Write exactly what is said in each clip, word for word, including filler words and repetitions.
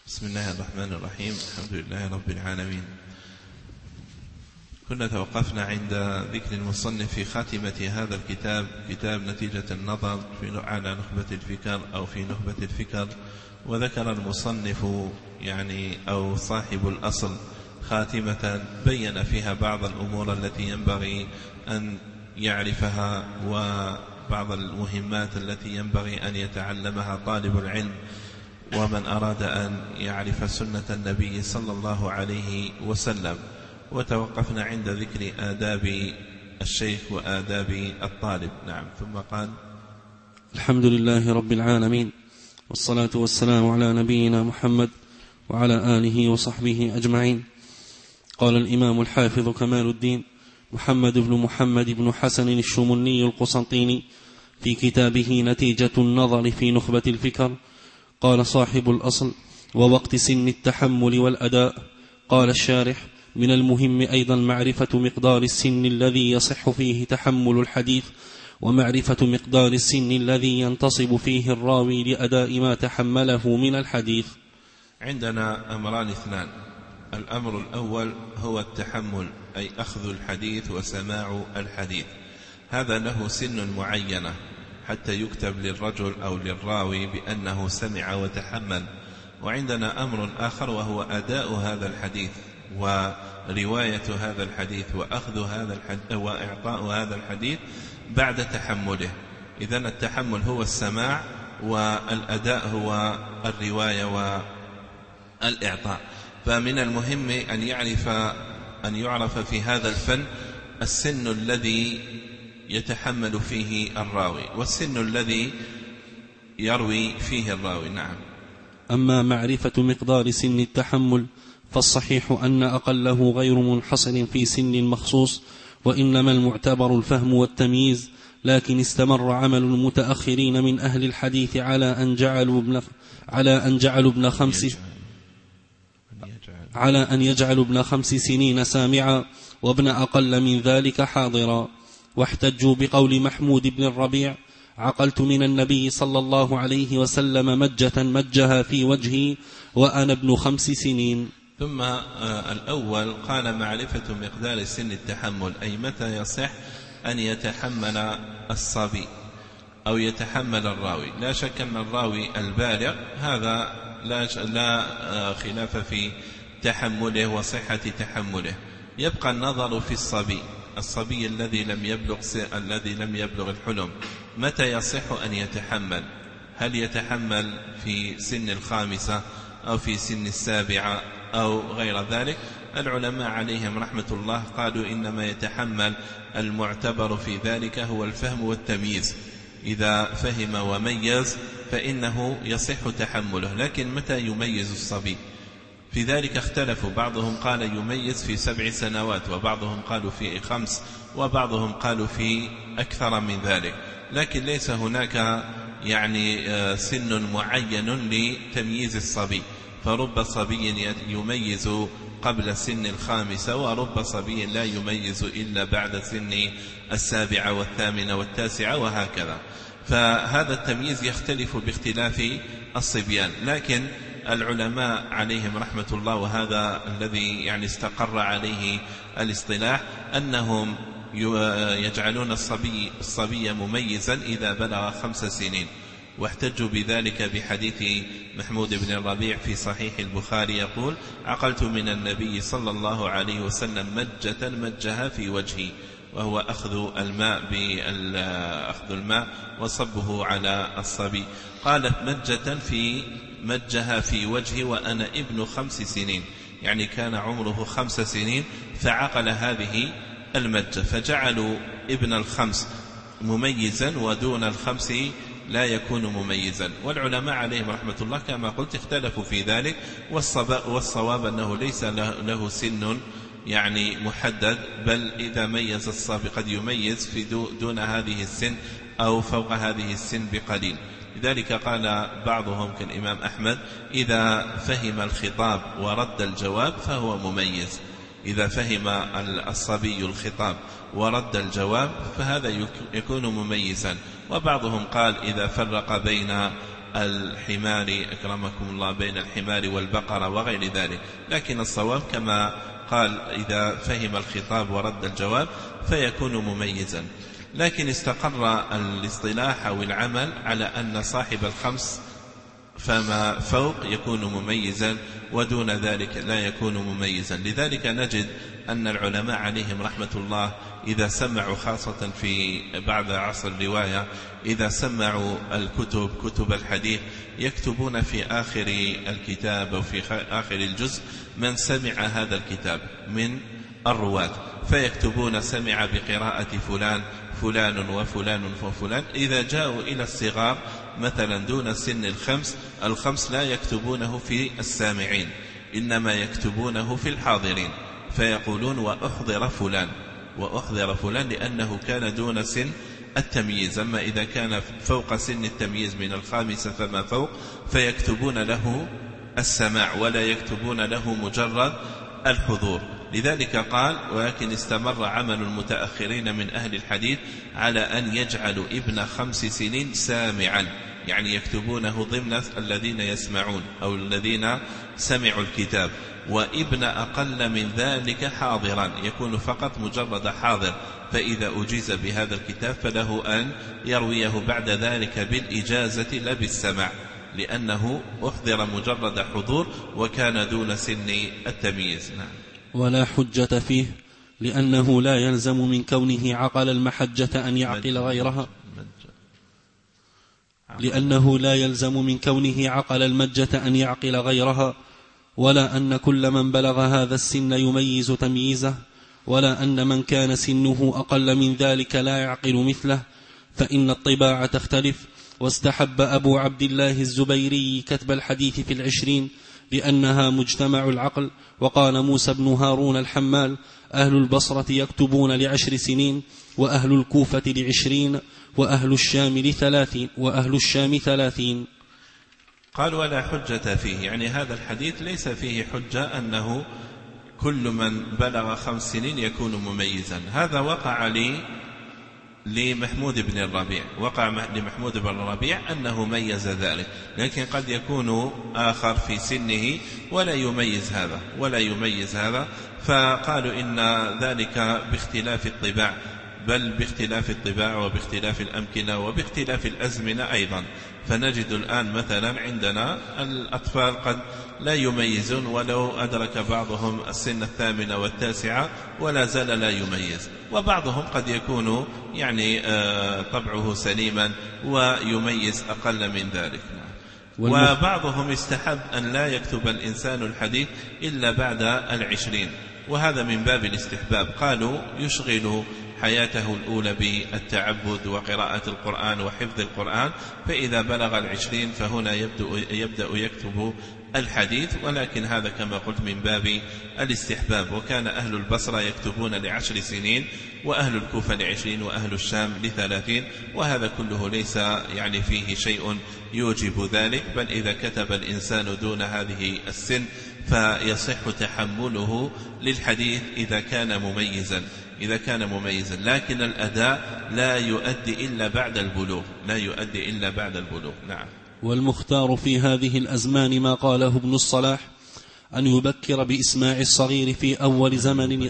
بسم الله الرحمن الرحيم. الحمد لله رب العالمين. كنا توقفنا عند ذكر المصنف في خاتمة هذا الكتاب، كتاب نتيجة النظر في على نخبة الفكر أو في نخبة الفكر، وذكر المصنف يعني أو صاحب الأصل خاتمة بين فيها بعض الأمور التي ينبغي أن يعرفها وبعض المهمات التي ينبغي أن يتعلمها طالب العلم ومن أراد أن يعرف سنة النبي صلى الله عليه وسلم. وتوقفنا عند ذكر آداب الشيخ وآداب الطالب. نعم. ثم قال: الحمد لله رب العالمين، والصلاة والسلام على نبينا محمد وعلى آله وصحبه أجمعين. قال الإمام الحافظ كمال الدين محمد بن محمد بن حسن الشمني القسنطيني في كتابه نتيجة النظر في نخبة الفكر، قال صاحب الأصل: ووقت سن التحمل والأداء. قال الشارح: من المهم أيضا معرفة مقدار السن الذي يصح فيه تحمل الحديث، ومعرفة مقدار السن الذي ينتصب فيه الراوي لأداء ما تحمله من الحديث. عندنا أمران اثنان. الأمر الأول هو التحمل، أي أخذ الحديث وسماع الحديث. هذا له سن معينة حتى يكتب للرجل أو للراوي بأنه سمع وتحمل. وعندنا أمر آخر وهو أداء هذا الحديث ورواية هذا الحديث وأخذ هذا الحديث وإعطاء هذا الحديث بعد تحمله. إذن التحمل هو السماع، والأداء هو الرواية والإعطاء. فمن المهم أن يعرف أن يعرف في هذا الفن السن الذي يتحمل فيه الراوي والسن الذي يروي فيه الراوي. نعم. أما معرفة مقدار سن التحمل فالصحيح أن أقله غير منحصر في سن مخصوص، وإنما المعتبر الفهم والتمييز. لكن استمر عمل المتأخرين من أهل الحديث على أن جعلوا ابن على أن جعلوا ابن خمس على أن يجعلوا ابن خمس سنين سامعا، وابن أقل من ذلك حاضرا. واحتجوا بقول محمود بن الربيع: عقلت من النبي صلى الله عليه وسلم مجة مجها في وجهي وأنا ابن خمس سنين. ثم الأول قال معرفة مقدار سن التحمل، أي متى يصح أن يتحمل الصبي أو يتحمل الراوي. لا شك أن الراوي البالغ هذا لا, لا خلاف في تحمله وصحة تحمله. يبقى النظر في الصبي الصبي الذي لم يبلغ الذي لم يبلغ الحلم، متى يصح أن يتحمل؟ هل يتحمل في سن الخامسة أو في سن السابعة أو غير ذلك؟ العلماء عليهم رحمة الله قالوا إنما يتحمل المعتبر في ذلك هو الفهم والتمييز. إذا فهم وميز فإنه يصح تحمله. لكن متى يميز الصبي؟ في ذلك اختلفوا، بعضهم قال يميز في سبع سنوات، وبعضهم قالوا في خمس، وبعضهم قالوا في أكثر من ذلك. لكن ليس هناك يعني سن معين لتمييز الصبي، فرب صبي يميز قبل سن الخامسة، ورب صبي لا يميز إلا بعد سن السابعة والثامنة والتاسعة، وهكذا. فهذا التمييز يختلف باختلاف الصبيان. لكن العلماء عليهم رحمة الله، وهذا الذي يعني استقر عليه الاصطلاح، أنهم يجعلون الصبي, الصبي مميزا إذا بلغ خمس سنين. واحتجوا بذلك بحديث محمود بن الربيع في صحيح البخاري يقول: عقلت من النبي صلى الله عليه وسلم مجة مجها في وجهي، وهو أخذ الماء أخذ الماء وصبه على الصبي. قالت مجة في مجها في وجهي وأنا ابن خمس سنين، يعني كان عمره خمس سنين فعقل هذه المجة، فجعلوا ابن الخمس مميزا ودون الخمس لا يكون مميزا. والعلماء عليهم رحمة الله كما قلت اختلفوا في ذلك، والصواب أنه ليس له سن يعني محدد، بل إذا ميز الصبي قد يميز في دون هذه السن أو فوق هذه السن بقليل. لذلك قال بعضهم كالإمام أحمد: إذا فهم الخطاب ورد الجواب فهو مميز. إذا فهم الصبي الخطاب ورد الجواب فهذا يكون مميزا. وبعضهم قال إذا فرق بين الحمار أكرمكم الله بين الحمار والبقرة وغير ذلك، لكن الصواب كما قال إذا فهم الخطاب ورد الجواب فيكون مميزا. لكن استقر الاصطلاح أو العمل على أن صاحب الخمس فما فوق يكون مميزا ودون ذلك لا يكون مميزا. لذلك نجد أن العلماء عليهم رحمة الله إذا سمعوا خاصة في بعد عصر الرواية إذا سمعوا الكتب كتب الحديث يكتبون في آخر الكتاب أو في آخر الجزء من سمع هذا الكتاب من الرواة، فيكتبون سمع بقراءة فلان فلان وفلان وفلان. إذا جاءوا إلى الصغار مثلا دون سن الخمس الخمس لا يكتبونه في السامعين، إنما يكتبونه في الحاضرين، فيقولون وأحضر فلان وأحضر فلان لأنه كان دون سن التمييز. أما إذا كان فوق سن التمييز من الخامسة فما فوق فيكتبون له السماع ولا يكتبون له مجرد الحضور. لذلك قال ولكن استمر عمل المتأخرين من أهل الحديث على أن يجعلوا ابن خمس سنين سامعا، يعني يكتبونه ضمن الذين يسمعون أو الذين سمعوا الكتاب، وابن أقل من ذلك حاضرا يكون فقط مجرد حاضر، فإذا أجيز بهذا الكتاب فله أن يرويه بعد ذلك بالإجازة لا بالسماع، لأنه أحضر مجرد حضور وكان دون سن التمييز. نعم. ولا حجة فيه لأنه لا يلزم من كونه عقل المحجة أن يعقل غيرها لأنه لا يلزم من كونه عقل المجة أن يعقل غيرها، ولا أن كل من بلغ هذا السن يميز تمييزه، ولا أن من كان سنه أقل من ذلك لا يعقل مثله، فإن الطباع تختلف. واستحب أبو عبد الله الزبيري كتب الحديث في العشرين لأنها مجتمع العقل. وقال موسى بن هارون الحمال أهل البصرة يكتبون لعشر سنين، وأهل الكوفة لعشرين، وأهل الشام لثلاثين وأهل الشام ثلاثين. قال ولا حجة فيه، يعني هذا الحديث ليس فيه حجة أنه كل من بلغ خمس سنين يكون مميزا. هذا وقع لي لمحمود بن الربيع، وقع لمحمود بن الربيع أنه ميز ذلك، لكن قد يكون آخر في سنه ولا يميز هذا ولا يميز هذا فقالوا إن ذلك باختلاف الطباع، بل باختلاف الطباع وباختلاف الأمكنة وباختلاف الأزمنة أيضا. فنجد الآن مثلا عندنا الأطفال قد لا يميزون ولو أدرك بعضهم السن الثامنة والتاسعة ولا زال لا يميز، وبعضهم قد يكون يعني طبعه سليما ويميز أقل من ذلك. وبعضهم استحب أن لا يكتب الإنسان الحديث إلا بعد العشرين، وهذا من باب الاستحباب. قالوا يشغل حياته الأولى بالتعبد وقراءة القرآن وحفظ القرآن، فإذا بلغ العشرين فهنا يبدأ, يبدأ يكتب الحديث، ولكن هذا كما قلت من باب الاستحباب. وكان أهل البصرة يكتبون لعشر سنين، وأهل الكوفة لعشرين، وأهل الشام لثلاثين، وهذا كله ليس يعني فيه شيء يوجب ذلك، بل إذا كتب الإنسان دون هذه السن فيصح تحمله للحديث إذا كان مميزا إذا كان مميزا لكن الأداء لا يؤدي إلا بعد البلوغ لا يؤدي إلا بعد البلوغ. نعم. والمختار في هذه الأزمان ما قاله ابن الصلاح أن يبكر بإسماع الصغير في أول زمن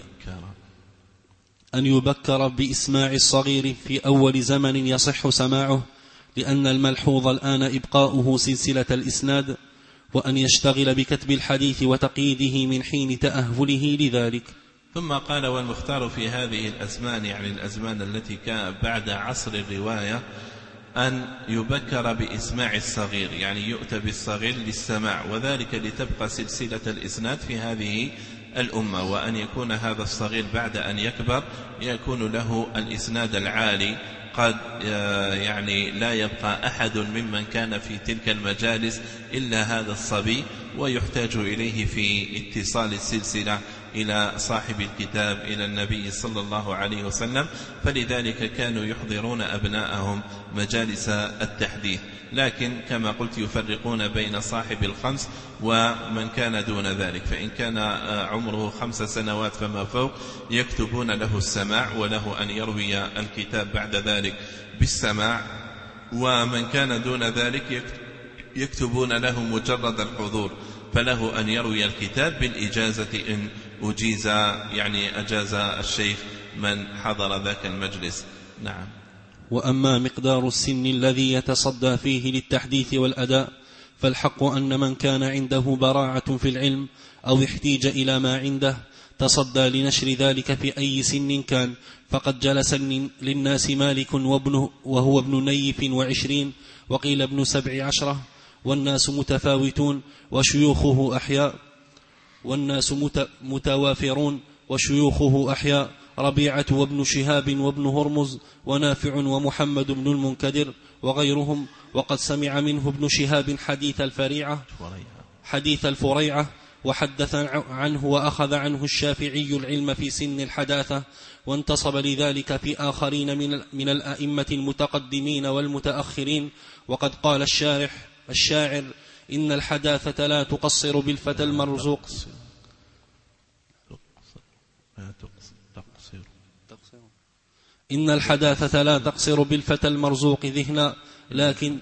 أن يبكر بإسماع الصغير في أول زمن يصح سماعه، لأن الملحوظ الآن إبقاؤه سلسلة الإسناد، وأن يشتغل بكتب الحديث وتقييده من حين تأهله لذلك. ثم قال والمختار في هذه الأزمان، يعني الأزمان التي كان بعد عصر الرواية، أن يبكر بإسماع الصغير، يعني يؤتى بالصغير للسماع، وذلك لتبقى سلسلة الإسناد في هذه الأمة، وأن يكون هذا الصغير بعد أن يكبر يكون له الإسناد العالي، قد يعني لا يبقى أحد ممن كان في تلك المجالس إلا هذا الصبي، ويحتاج إليه في اتصال السلسلة إلى صاحب الكتاب إلى النبي صلى الله عليه وسلم، فلذلك كانوا يحضرون أبناءهم مجالس التحديث. لكن كما قلت يفرقون بين صاحب الخمس ومن كان دون ذلك، فإن كان عمره خمس سنوات فما فوق يكتبون له السماع وله أن يروي الكتاب بعد ذلك بالسماع، ومن كان دون ذلك يكتبون له مجرد الحضور، فله أن يروي الكتاب بالإجازة إن أجيز، يعني أجاز الشيخ من حضر ذاك المجلس. نعم. وأما مقدار السن الذي يتصدى فيه للتحديث والأداء فالحق أن من كان عنده براعة في العلم أو احتيج إلى ما عنده تصدى لنشر ذلك في أي سن كان، فقد جلس للناس مالك وابنه وهو ابن نيف وعشرين وقيل ابن سبع عشرة، والناس متفاوتون وشيوخه أحياء والناس متوافرون وشيوخه أحياء، ربيعة وابن شهاب وابن هرمز ونافع ومحمد بن المنكدر وغيرهم. وقد سمع منه ابن شهاب حديث الفريعة حديث الفريعة وحدث عنه وأخذ عنه الشافعي العلم في سن الحداثة، وانتصب لذلك في آخرين من, من الأئمة المتقدمين والمتأخرين. وقد قال الشارح الشاعر إن الحداثة لا تقصر بالفتى المرزوق إن الحداثة لا تقصر بالفتى المرزوق ذهنا، لكن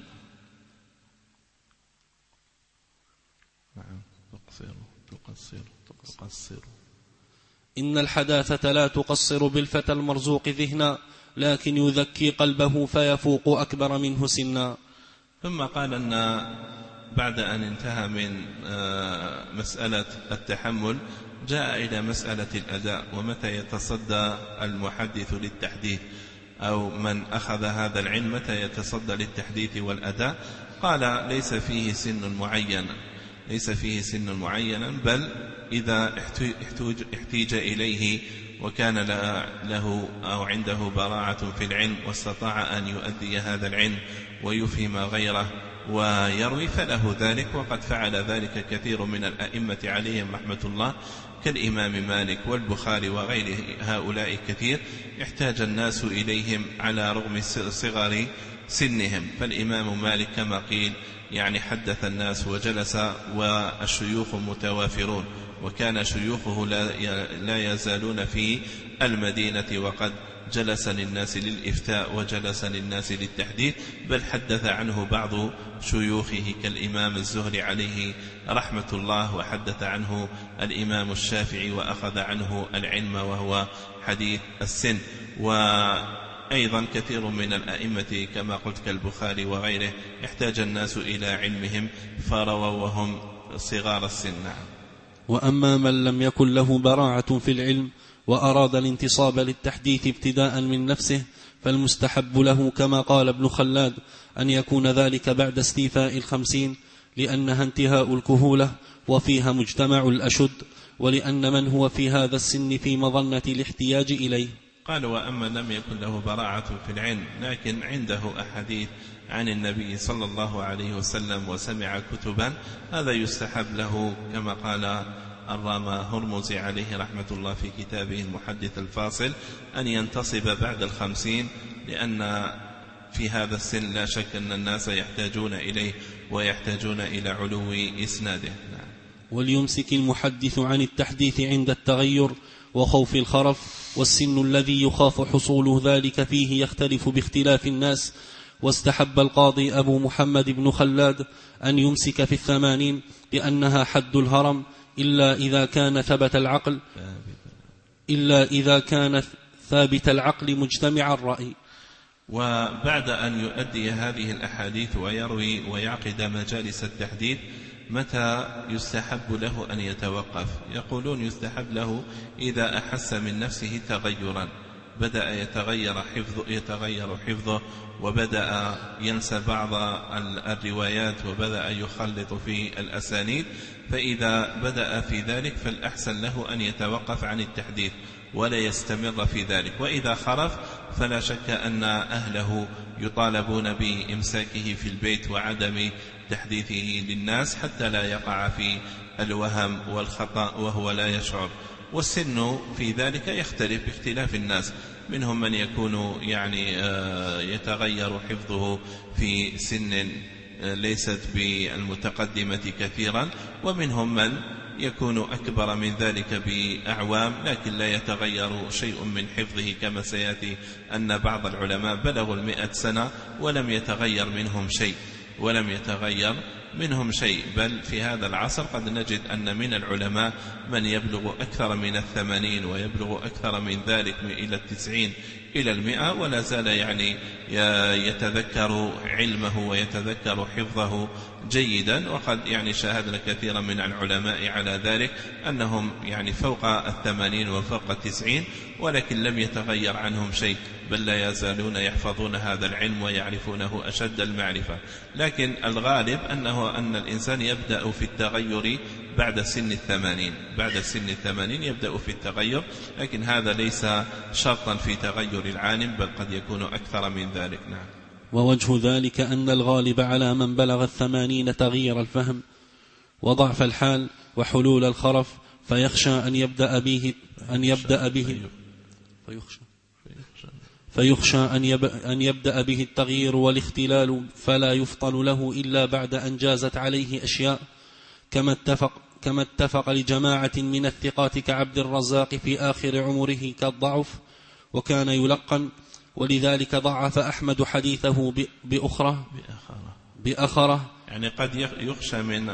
إن الحداثة لا تقصر بالفتى المرزوق ذهنا، لكن يذكي قلبه فيفوق أكبر منه سنا. ثم قال أن بعد أن انتهى من مسألة التحمل جاء إلى مسألة الأداء، ومتى يتصدى المحدث للتحديث أو من أخذ هذا العلم متى يتصدى للتحديث والأداء. قال ليس فيه سن معين ليس فيه سن معين بل إذا احتيج إليه وكان له أو عنده براعة في العلم واستطاع أن يؤدي هذا العلم ويفهم غيره ويروي فله ذلك. وقد فعل ذلك كثير من الأئمة عليهم رحمة الله كالإمام مالك والبخاري وغير هؤلاء كثير احتاج الناس إليهم على رغم صغر سنهم. فالإمام مالك كما قيل يعني حدث الناس وجلس والشيوخ متوافرون، وكان شيوخه لا يزالون في المدينة وقد جلس للناس للإفتاء وجلس للناس للتحديث، بل حدث عنه بعض شيوخه كالإمام الزهري عليه رحمة الله، وحدث عنه الإمام الشافعي وأخذ عنه العلم وهو حديث السن. وأيضا كثير من الأئمة كما قلت كالبخاري وغيره احتاج الناس إلى علمهم فرووا وهم صغار السن. وأما من لم يكن له براعة في العلم وأراد الانتصاب للتحديث ابتداء من نفسه فالمستحب له كما قال ابن خلاد أن يكون ذلك بعد استيفاء الخمسين، لأنها انتهاء الكهولة وفيها مجتمع الأشد، ولأن من هو في هذا السن في مظنة الاحتياج إليه. قال وأما لم يكن له براعة في العلم لكن عنده أحاديث عن النبي صلى الله عليه وسلم وسمع كتبا، هذا يستحب له كما قال الرامى هرمزي عليه رحمة الله في كتابه المحدث الفاصل أن ينتصب بعد الخمسين، لأن في هذا السن لا شك أن الناس يحتاجون إليه ويحتاجون إلى علو إسناده. وليمسك المحدث عن التحديث عند التغير وخوف الخرف، والسن الذي يخاف حصول ذلك فيه يختلف باختلاف الناس. واستحب القاضي أبو محمد بن خلاد أن يمسك في الثمانين لأنها حد الهرم، إلا إذا كان ثبت العقل إلا إذا كان ثابت العقل مجتمع الرأي. وبعد أن يؤدي هذه الأحاديث ويروي ويعقد مجالس التحديث متى يستحب له أن يتوقف؟ يقولون يستحب له إذا أحس من نفسه تغيرا، بدأ يتغير حفظه, يتغير حفظه وبدأ ينسى بعض الروايات وبدأ يخلط في الأسانيد، فإذا بدأ في ذلك فالأحسن له أن يتوقف عن التحديث ولا يستمر في ذلك. وإذا خرف فلا شك أن أهله يطالبون بإمساكه في البيت وعدم تحديثه للناس حتى لا يقع في الوهم والخطأ وهو لا يشعر. والسن في ذلك يختلف باختلاف الناس، منهم من يكون يعني يتغير حفظه في سن ليست بالمتقدمة كثيرا، ومنهم من يكون أكبر من ذلك بأعوام لكن لا يتغير شيء من حفظه، كما سيأتي أن بعض العلماء بلغوا المئة سنة ولم يتغير منهم شيء ولم يتغير منهم شيء، بل في هذا العصر قد نجد أن من العلماء من يبلغ أكثر من الثمانين ويبلغ أكثر من ذلك إلى التسعين إلى المئة، ولا زال يعني يتذكر علمه ويتذكر حفظه جيدا. وقد يعني شاهدنا كثيرا من العلماء على ذلك أنهم يعني فوق الثمانين وفوق التسعين، ولكن لم يتغير عنهم شيء، بل لا يزالون يحفظون هذا العلم ويعرفونه أشد المعرفة. لكن الغالب أنه أن الإنسان يبدأ في التغير بعد سن الثمانين، بعد سن الثمانين يبدأ في التغير، لكن هذا ليس شرطا في تغير العالم، بل قد يكون أكثر من ذلك. نعم. ووجه ذلك أن الغالب على من بلغ الثمانين تغيير الفهم وضعف الحال وحلول الخرف، فيخشى أن يبدأ به أن يبدأ به فيخشى فيخشى أن يبدأ به التغيير والاختلال، فلا يفطن له إلا بعد أن جازت عليه أشياء، كما اتفق كما اتفق لجماعة من الثقات كعبد الرزاق في آخر عمره كالضعف وكان يلقن، ولذلك ضعف أحمد حديثه بأخرى بأخرة. يعني قد يخشى من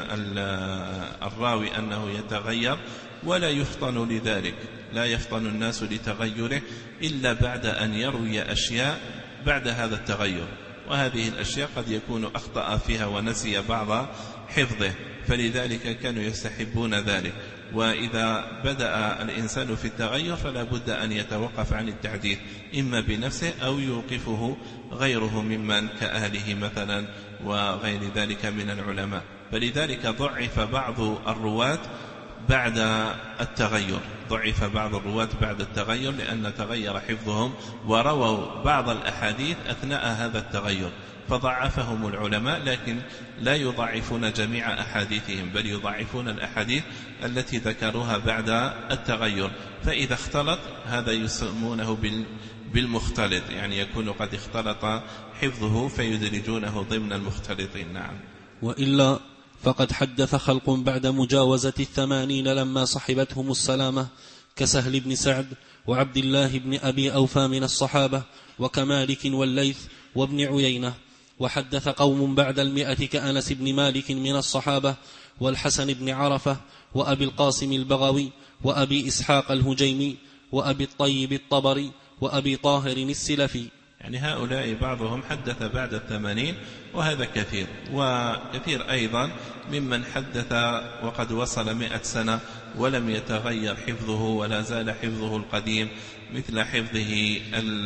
الراوي أنه يتغير ولا يفطن لذلك، لا يفطن الناس لتغيره إلا بعد أن يروي أشياء بعد هذا التغير، وهذه الأشياء قد يكون أخطأ فيها ونسي بعض حفظه، فلذلك كانوا يستحبون ذلك. وإذا بدأ الإنسان في التغير فلا بد أن يتوقف عن التحديث، إما بنفسه أو يوقفه غيره ممن كأهله مثلا وغير ذلك من العلماء. فلذلك ضعف بعض الرواة بعد التغير، ضعف بعض الرواة بعد التغير لأن تغير حفظهم ورووا بعض الأحاديث أثناء هذا التغير، فضعفهم العلماء، لكن لا يضعفون جميع أحاديثهم، بل يضعفون الأحاديث التي ذكروها بعد التغير. فإذا اختلط هذا يسمونه بالمختلط، يعني يكون قد اختلط حفظه فيدرجونه ضمن المختلطين. نعم. وإلا فقد حدث خلق بعد مجاوزة الثمانين لما صحبتهم السلامة كسهل بن سعد وعبد الله بن أبي أوفى من الصحابة وكمالك والليث وابن عيينة، وحدث قوم بعد المئة كأنس بن مالك من الصحابة والحسن بن عرفة وأبي القاسم البغوي وأبي إسحاق الهجيمي وأبي الطيب الطبري وأبي طاهر السلفي. يعني هؤلاء بعضهم حدث بعد الثمانين، وهذا كثير. وكثير أيضا ممن حدث وقد وصل مئة سنة ولم يتغير حفظه ولا زال حفظه القديم مثل حفظه ال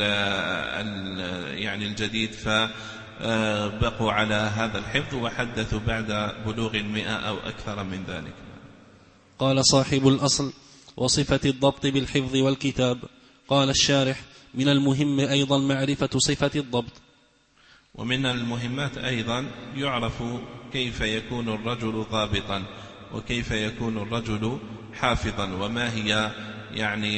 ال يعني الجديد، فبقوا على هذا الحفظ وحدثوا بعد بلوغ المئة أو أكثر من ذلك. قال صاحب الأصل: وصفة الضبط بالحفظ والكتاب. قال الشارح: من المهم أيضا معرفة صفة الضبط. ومن المهمات أيضا يعرف كيف يكون الرجل ضابطا وكيف يكون الرجل حافظا، وما هي يعني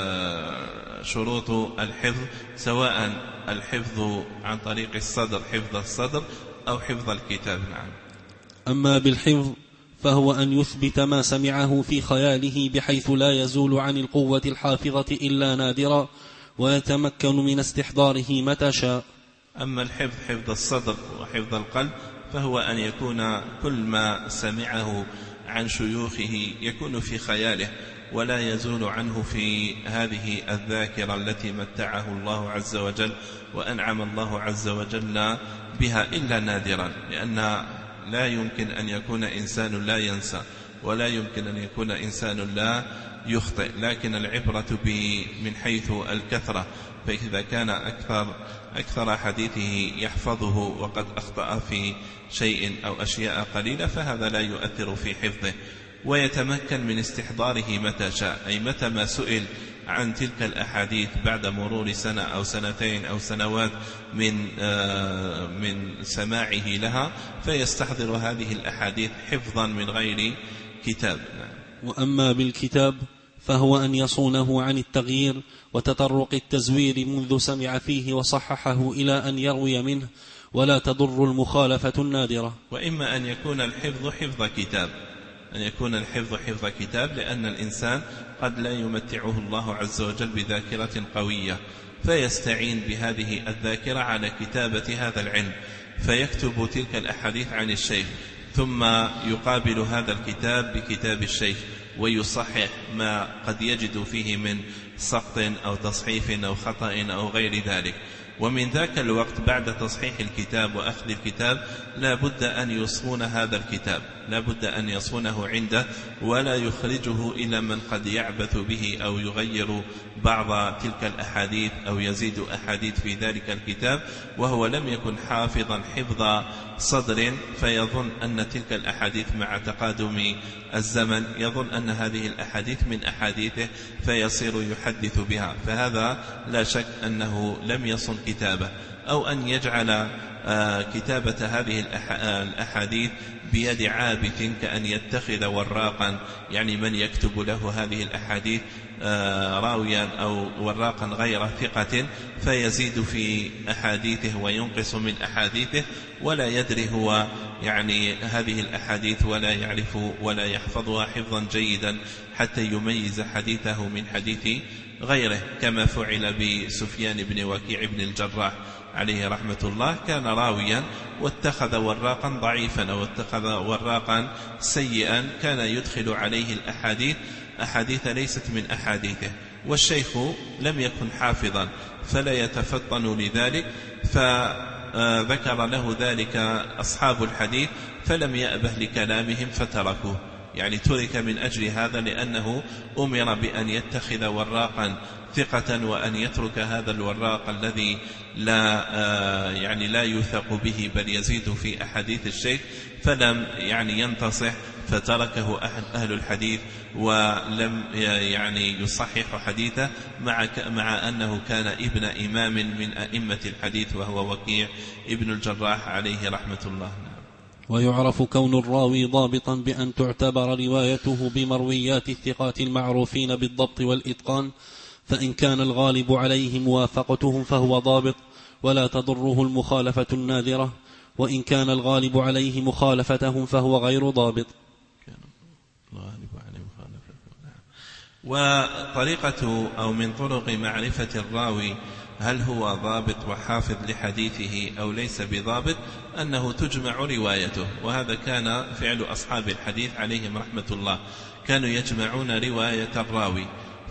شروط الحفظ، سواء الحفظ عن طريق الصدر، حفظ الصدر، أو حفظ الكتاب. نعم. أما بالحفظ فهو أن يثبت ما سمعه في خياله بحيث لا يزول عن القوة الحافظة إلا نادرا، ويتمكن من استحضاره متى شاء. أما الحفظ حفظ الصدر وحفظ القلب فهو أن يكون كل ما سمعه عن شيوخه يكون في خياله ولا يزول عنه في هذه الذاكرة التي متعه الله عز وجل وأنعم الله عز وجل بها إلا نادرا، لأن لا يمكن أن يكون إنسان لا ينسى ولا يمكن أن يكون إنسان لا يخطئ، لكن العبرة من حيث الكثرة، فإذا كان أكثر أكثر حديثه يحفظه وقد أخطأ في شيء أو أشياء قليلة فهذا لا يؤثر في حفظه، ويتمكن من استحضاره متى شاء، أي متى ما سئل عن تلك الأحاديث بعد مرور سنة أو سنتين أو سنوات من من سماعه لها فيستحضر هذه الأحاديث حفظا من غير كتاب. وأما بالكتاب فهو أن يصونه عن التغيير وتطرق التزوير منذ سمع فيه وصححه إلى أن يروي منه، ولا تضر المخالفة النادرة. وإما أن يكون الحفظ حفظ كتاب، أن يكون الحفظ حفظ كتاب، لأن الإنسان قد لا يمتعه الله عز وجل بذاكرة قوية فيستعين بهذه الذاكرة على كتابة هذا العلم، فيكتب تلك الأحاديث عن الشيخ، ثم يقابل هذا الكتاب بكتاب الشيخ ويصحح ما قد يجد فيه من سقط أو تصحيف أو خطأ أو غير ذلك. ومن ذاك الوقت بعد تصحيح الكتاب وأخذ الكتاب لا بد أن يصون هذا الكتاب، لا بد أن يصونه عنده ولا يخرجه إلى من قد يعبث به أو يغير بعض تلك الأحاديث أو يزيد أحاديث في ذلك الكتاب وهو لم يكن حافظا حفظ صدر، فيظن أن تلك الأحاديث مع تقادم الزمن يظن أن هذه الأحاديث من أحاديثه فيصير يحدث بها، فهذا لا شك أنه لم يصن كتابه. أو أن يجعل كتابة هذه الأحاديث بيد عابث كأن يتخذ وراقا، يعني من يكتب له هذه الأحاديث راويا أو وراقا غير ثقة فيزيد في أحاديثه وينقص من أحاديثه ولا يدري هو يعني هذه الأحاديث ولا يعرف ولا يحفظها حفظا جيدا حتى يميز حديثه من حديث غيره، كما فعل بسفيان بن وكيع بن الجراح عليه رحمة الله، كان راويا واتخذ وراقا ضعيفا أو اتخذ وراقا سيئا كان يدخل عليه الأحاديث أحاديث ليست من أحاديثه، والشيخ لم يكن حافظا فلا يتفطن لذلك، فذكر له ذلك أصحاب الحديث فلم يأبه لكلامهم فتركوه، يعني ترك من أجل هذا لأنه أمر بأن يتخذ وراقا ثقة وأن يترك هذا الوراق الذي لا يعني لا يثق به بل يزيد في أحاديث الشيخ، فلم يعني ينتصح فتركه أهل الحديث ولم يعني يصحح حديثه مع مع أنه كان ابن إمام من أئمة الحديث وهو وكيع ابن الجراح عليه رحمة الله. ويعرف كون الراوي ضابطا بأن تعتبر روايته بمرويات الثقات المعروفين بالضبط والإتقان، فإن كان الغالب عليه موافقتهم فهو ضابط ولا تضره المخالفة النادرة، وإن كان الغالب عليه مخالفتهم فهو غير ضابط. وطريقة أو من طرق معرفة الراوي هل هو ضابط وحافظ لحديثه أو ليس بضابط أنه تجمع روايته، وهذا كان فعل أصحاب الحديث عليهم رحمة الله، كانوا يجمعون رواية الراوي،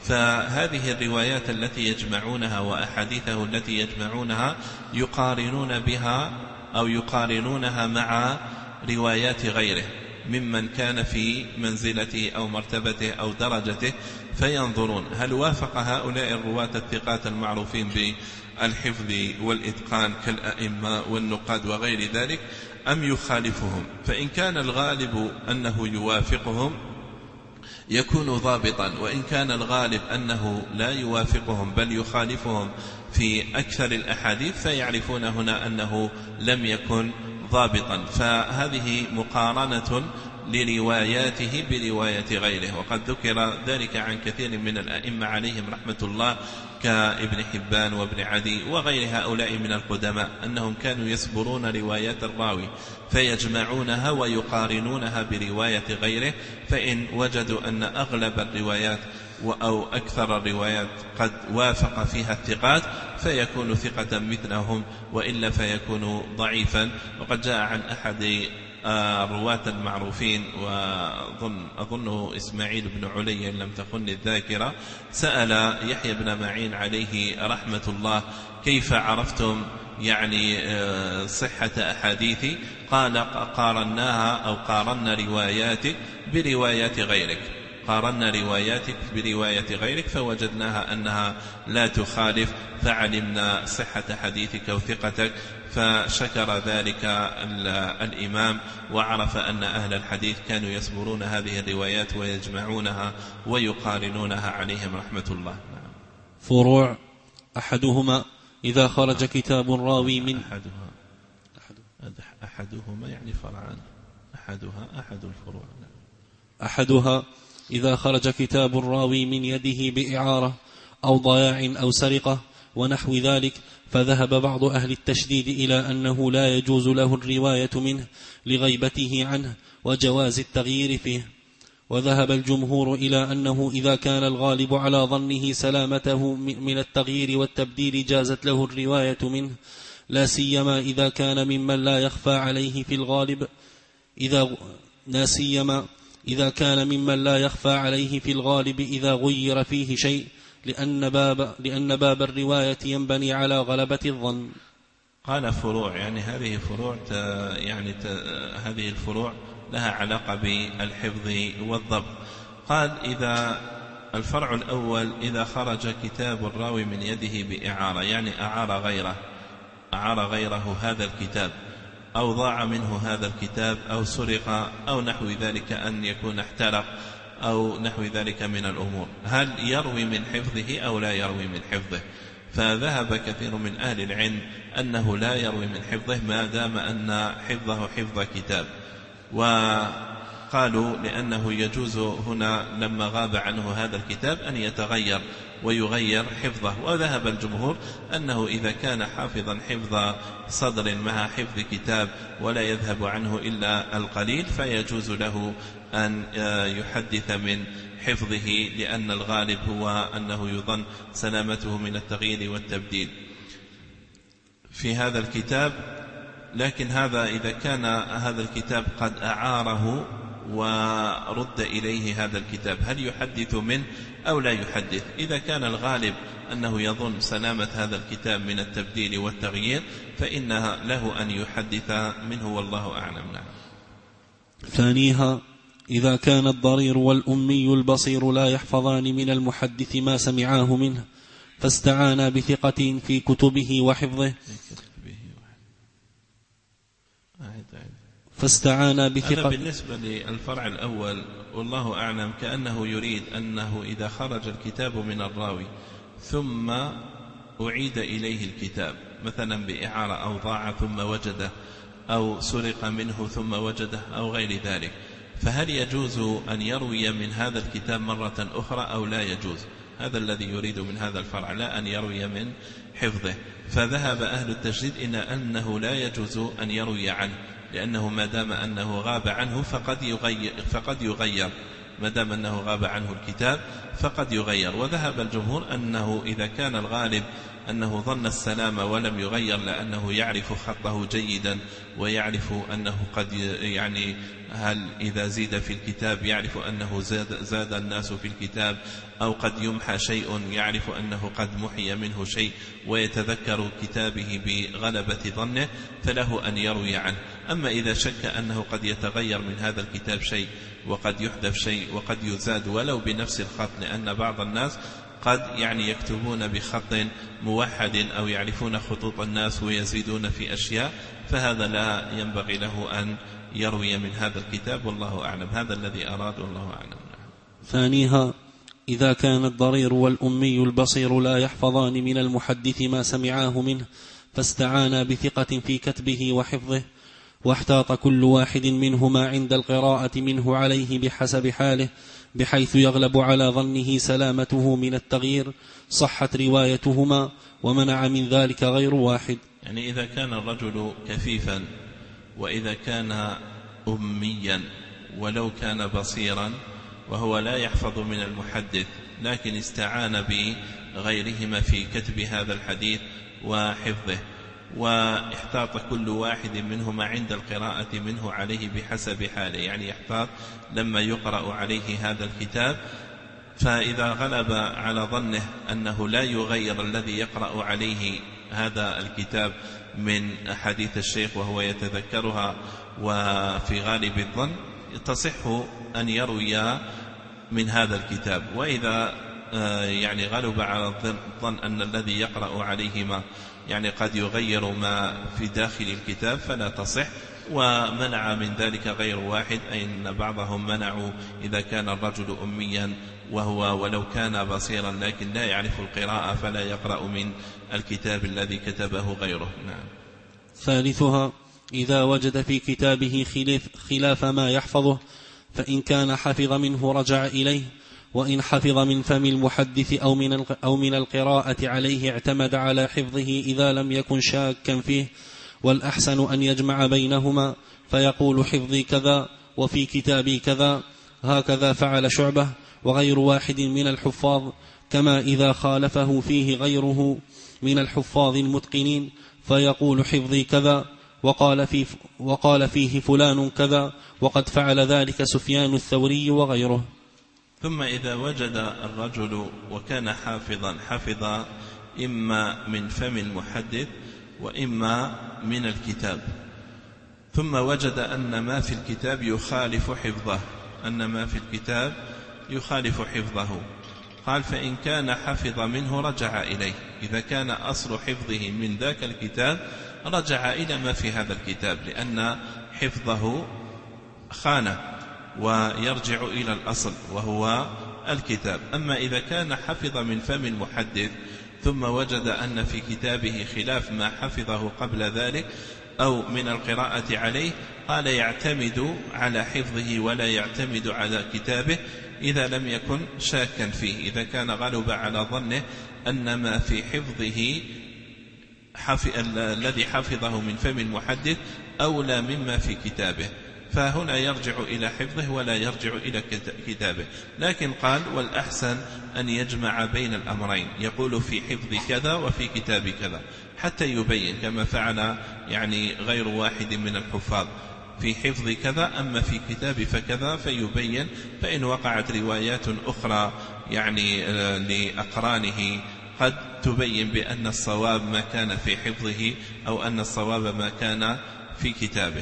فهذه الروايات التي يجمعونها وأحاديثه التي يجمعونها يقارنون بها أو يقارنونها مع روايات غيره ممن كان في منزلته أو مرتبته أو درجته، فينظرون هل وافق هؤلاء الرواة الثقات المعروفين بالحفظ والإتقان كالأئمة والنقاد وغير ذلك أم يخالفهم، فإن كان الغالب أنه يوافقهم يكون ضابطا، وإن كان الغالب أنه لا يوافقهم بل يخالفهم في أكثر الأحاديث فيعرفون هنا أنه لم يكن ضابطا، فهذه مقارنة لرواياته برواية غيره. وقد ذكر ذلك عن كثير من الأئمة عليهم رحمة الله كابن حبان وابن عدي وغير هؤلاء من القدماء أنهم كانوا يسبرون روايات الراوي فيجمعونها ويقارنونها برواية غيره، فإن وجدوا أن أغلب الروايات أو أكثر الروايات قد وافق فيها الثقات فيكون ثقة مثلهم، وإلا فيكون ضعيفا. وقد جاء عن أحد الرواة المعروفين وأظن أظنه إسماعيل بن علي لم تخن الذاكرة، سأل يحيى بن معين عليه رحمة الله كيف عرفتم يعني صحة أحاديثي؟ قال قارناها أو قارنا رواياتك بروايات غيرك، قارنا رواياتك برواية غيرك فوجدناها أنها لا تخالف فعلمنا صحة حديثك وثقتك، فشكر ذلك الإمام وعرف أن أهل الحديث كانوا يسبرون هذه الروايات ويجمعونها ويقارنونها عليهم رحمة الله. فروع: أحدهما إذا خرج كتاب راوي من أحدها أحدهما يعني فرعان، أحدها أحد الفروع. أحدها إذا خرج كتاب الراوي من يده بإعارة أو ضياع أو سرقة ونحو ذلك، فذهب بعض أهل التشديد إلى أنه لا يجوز له الرواية منه لغيبته عنه وجواز التغيير فيه، وذهب الجمهور إلى أنه إذا كان الغالب على ظنه سلامته من التغيير والتبديل جازت له الرواية منه، لا سيما إذا كان ممن لا يخفى عليه في الغالب إذا لا سيما إذا كان ممن لا يخفى عليه في الغالب إذا غير فيه شيء، لأن باب, لأن باب الرواية ينبني على غلبة الظن. قال فروع، يعني هذه فروع يعني هذه الفروع لها علاقة بالحفظ والضبط. قال إذا الفرع الأول إذا خرج كتاب الراوي من يده بإعارة، يعني أعار غيره أعار غيره هذا الكتاب، أو ضاع منه هذا الكتاب، أو سرق، أو نحو ذلك، أن يكون احترق، أو نحو ذلك من الأمور، هل يروي من حفظه أو لا يروي من حفظه؟ فذهب كثير من أهل العلم أنه لا يروي من حفظه ما دام أن حفظه حفظ كتاب، وقالوا لأنه يجوز هنا لما غاب عنه هذا الكتاب أن يتغير ويغير حفظه. وذهب الجمهور أنه إذا كان حافظا حفظ صدر مع حفظ كتاب ولا يذهب عنه إلا القليل فيجوز له أن يحدث من حفظه، لأن الغالب هو أنه يظن سلامته من التغيير والتبديل في هذا الكتاب. لكن هذا إذا كان هذا الكتاب قد أعاره ورد إليه هذا الكتاب، هل يحدث منه أو لا يحدث؟ إذا كان الغالب أنه يظن سلامة هذا الكتاب من التبديل والتغيير فإنها له أن يحدث منه، والله أعلم. نعم. ثانيها إذا كان الضرير والأمي البصير لا يحفظان من المحدث ما سمعاه منه فاستعانا بثقة في كتبه وحفظه فاستعانا بثقة. هذا بالنسبة للفرع الأول والله أعلم، كأنه يريد أنه إذا خرج الكتاب من الراوي ثم أعيد إليه الكتاب مثلا بإعارة، أو ضاع ثم وجده، أو سرق منه ثم وجده، أو غير ذلك، فهل يجوز أن يروي من هذا الكتاب مرة أخرى أو لا يجوز؟ هذا الذي يريد من هذا الفرع، لا أن يروي من حفظه. فذهب أهل التجديد إلى أنه لا يجوز أن يروي عنه، لأنه ما دام أنه غاب عنه فقد يغير, فقد يغير ما دام أنه غاب عنه الكتاب فقد يغير. وذهب الجمهور أنه إذا كان الغالب أنه ظن السلامة ولم يغير، لأنه يعرف خطه جيدا ويعرف أنه قد يعني هل إذا زيد في الكتاب يعرف أنه زاد, زاد الناس في الكتاب، أو قد يمحى شيء يعرف أنه قد محي منه شيء ويتذكر كتابه بغلبة ظنه، فله أن يروي عنه. أما إذا شك أنه قد يتغير من هذا الكتاب شيء وقد يحذف شيء وقد يزاد ولو بنفس الخط، لأن بعض الناس قد يعني يكتبون بخط موحد أو يعرفون خطوط الناس ويزيدون في أشياء، فهذا لا ينبغي له أن يروي من هذا الكتاب، والله أعلم. هذا الذي أراد، والله أعلم. ثانيها إذا كان الضرير والأمي البصير لا يحفظان من المحدث ما سمعاه منه فاستعانا بثقة في كتبه وحفظه، واحتاط كل واحد منهما عند القراءة منه عليه بحسب حاله، بحيث يغلب على ظنه سلامته من التغيير، صحت روايتهما، ومنع من ذلك غير واحد. يعني إذا كان الرجل كفيفا وإذا كان أميا ولو كان بصيرا وهو لا يحفظ من المحدث، لكن استعان بغيرهما في كتب هذا الحديث وحفظه، واحتاط كل واحد منهما عند القراءة منه عليه بحسب حاله، يعني يحتاط لما يقرأ عليه هذا الكتاب، فإذا غلب على ظنه أنه لا يغير الذي يقرأ عليه هذا الكتاب من حديث الشيخ وهو يتذكرها وفي غالب الظن، تصح أن يروي من هذا الكتاب. وإذا يعني غلب على الظن أن الذي يقرأ عليهما يعني قد يغير ما في داخل الكتاب فلا تصح. ومنع من ذلك غير واحد، أي أن بعضهم منعوا إذا كان الرجل أميا وهو ولو كان بصيرا لكن لا يعرف القراءة فلا يقرأ من الكتاب الذي كتبه غيره. نعم. ثالثها إذا وجد في كتابه خلاف ما يحفظه، فإن كان حفظ منه رجع إليه، وإن حفظ من فم المحدث أو من أو من القراءة عليه اعتمد على حفظه إذا لم يكن شاكا فيه. والأحسن أن يجمع بينهما فيقول حفظي كذا وفي كتابي كذا، هكذا فعل شعبة وغير واحد من الحفاظ. كما إذا خالفه فيه غيره من الحفاظ المتقنين فيقول حفظي كذا وقال, في وقال فيه فلان كذا وقد فعل ذلك سفيان الثوري وغيره. ثم إذا وجد الرجل وكان حافظا حفظ إما من فم المحدث وإما من الكتاب، ثم وجد أن ما في الكتاب يخالف حفظه أن ما في الكتاب يخالف حفظه قال فإن كان حفظ منه رجع إليه. إذا كان أصل حفظه من ذاك الكتاب رجع إلى ما في هذا الكتاب، لأن حفظه خانة ويرجع إلى الأصل وهو الكتاب. أما إذا كان حفظ من فم المحدث ثم وجد أن في كتابه خلاف ما حفظه قبل ذلك أو من القراءة عليه قال يعتمد على حفظه ولا يعتمد على كتابه إذا لم يكن شاكا فيه، إذا كان غلب على ظنه أن ما في حفظه حف... الذي حفظه من فم المحدث أولى مما في كتابه، فهنا يرجع إلى حفظه ولا يرجع إلى كتابه. لكن قال والأحسن أن يجمع بين الأمرين، يقول في حفظ كذا وفي كتاب كذا حتى يبين، كما فعل يعني غير واحد من الحفاظ، في حفظ كذا أما في كتاب فكذا، فيبين. فإن وقعت روايات أخرى يعني لأقرانه قد تبين بأن الصواب ما كان في حفظه أو أن الصواب ما كان في كتابه.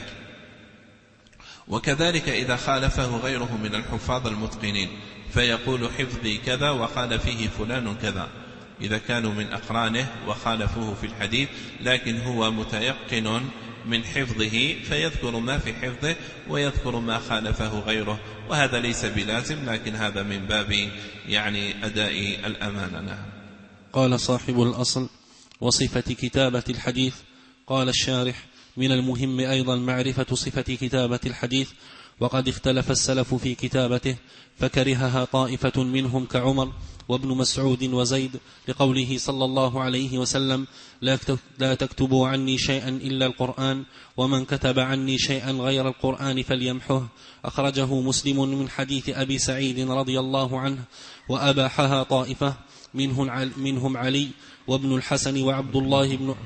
وكذلك إذا خالفه غيره من الحفاظ المتقنين فيقول حفظي كذا وقال فيه فلان كذا، إذا كانوا من أقرانه وخالفوه في الحديث لكن هو متيقن من حفظه فيذكر ما في حفظه ويذكر ما خالفه غيره، وهذا ليس بلازم، لكن هذا من باب يعني أداء الأمانة. قال صاحب الأصل وصفة كتابة الحديث. قال الشارح من المهم أيضا معرفة صفة كتابة الحديث، وقد اختلف السلف في كتابته فكرهها طائفة منهم كعمر وابن مسعود وزيد، لقوله صلى الله عليه وسلم لا تكتبوا عني شيئا إلا القرآن، ومن كتب عني شيئا غير القرآن فليمحه. أخرجه مسلم من حديث أبي سعيد رضي الله عنه. وأباحها طائفة منهم علي وابن الحسن وعبد الله بن